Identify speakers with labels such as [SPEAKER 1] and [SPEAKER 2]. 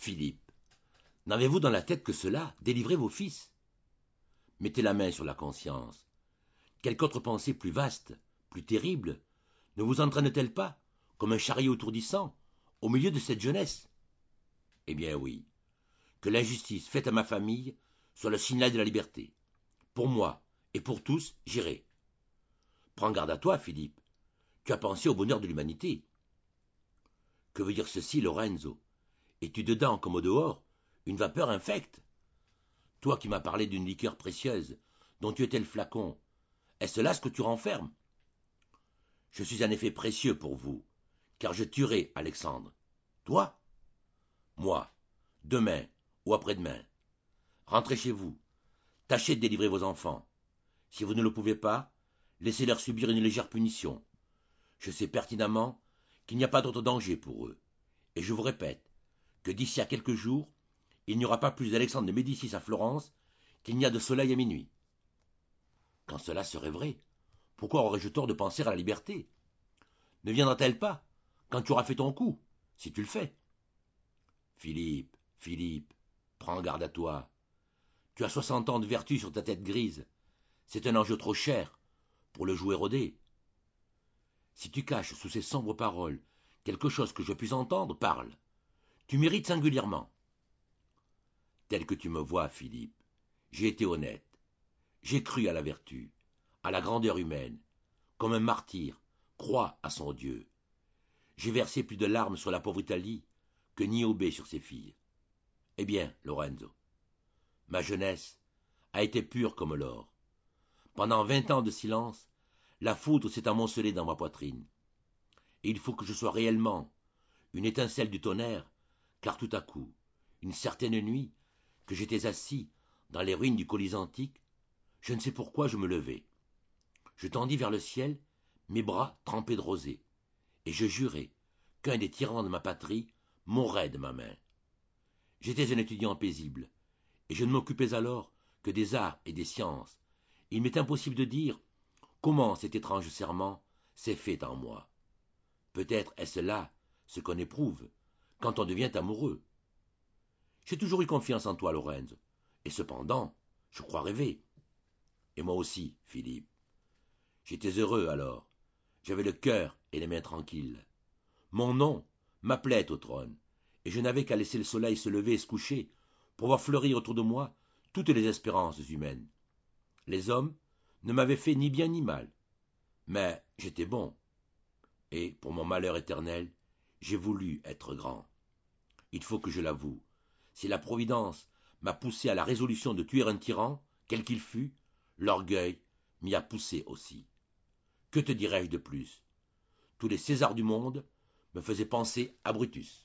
[SPEAKER 1] Philippe, n'avez-vous dans la tête que cela, délivrer vos fils? Mettez la main sur la conscience. Quelque autre pensée plus vaste, plus terrible, ne vous entraîne-t-elle pas, comme un chariot étourdissant, au milieu de cette jeunesse? Eh bien oui, que l'injustice faite à ma famille soit le signal de la liberté. Pour moi et pour tous, j'irai. Prends garde à toi, Philippe. Tu as pensé au bonheur de l'humanité. Que veut dire ceci, Lorenzo? Es-tu dedans comme au dehors une vapeur infecte? Toi qui m'as parlé d'une liqueur précieuse, dont tu étais le flacon, est-ce là ce que tu renfermes? Je suis un effet précieux pour vous, car je tuerai Alexandre. Toi? Moi, demain ou après-demain. Rentrez chez vous, tâchez de délivrer vos enfants. Si vous ne le pouvez pas, laissez-leur subir une légère punition. Je sais pertinemment qu'il n'y a pas d'autre danger pour eux. Et je vous répète que d'ici à quelques jours, il n'y aura pas plus d'Alexandre de Médicis à Florence qu'il n'y a de soleil à minuit. Quand cela serait vrai, pourquoi aurais-je tort de penser à la liberté? Ne viendra-t-elle pas quand tu auras fait ton coup, si tu le fais? Philippe, Philippe, prends garde à toi. Tu as 60 ans de vertu sur ta tête grise. C'est un enjeu trop cher pour le jouer au dé. Si tu caches sous ces sombres paroles quelque chose que je puisse entendre, parle. Tu mérites singulièrement. Tel que tu me vois, Philippe, j'ai été honnête. J'ai cru à la vertu, à la grandeur humaine, comme un martyr croit à son Dieu. J'ai versé plus de larmes sur la pauvre Italie que Niobé sur ses filles. Eh bien, Lorenzo, ma jeunesse a été pure comme l'or. Pendant 20 ans de silence, la foudre s'est amoncelée dans ma poitrine. Et il faut que je sois réellement une étincelle du tonnerre, car tout à coup, une certaine nuit, que j'étais assis dans les ruines du Colisée antique, je ne sais pourquoi je me levai. Je tendis vers le ciel mes bras trempés de rosée, et je jurai qu'un des tyrans de ma patrie mourrait de ma main. J'étais un étudiant paisible, et je ne m'occupais alors que des arts et des sciences. Il m'est impossible de dire comment cet étrange serment s'est fait en moi. Peut-être est-ce là ce qu'on éprouve quand on devient amoureux. J'ai toujours eu confiance en toi, Lorenzo, et cependant, je crois rêver. Et moi aussi, Philippe. J'étais heureux alors. J'avais le cœur et les mains tranquilles. Mon nom m'appelait au trône, et je n'avais qu'à laisser le soleil se lever et se coucher pour voir fleurir autour de moi toutes les espérances humaines. Les hommes ne m'avaient fait ni bien ni mal, mais j'étais bon, et, pour mon malheur éternel, j'ai voulu être grand. Il faut que je l'avoue, si la Providence m'a poussé à la résolution de tuer un tyran, quel qu'il fût, l'orgueil m'y a poussé aussi. Que te dirais-je de plus? Tous les Césars du monde me faisaient penser à Brutus.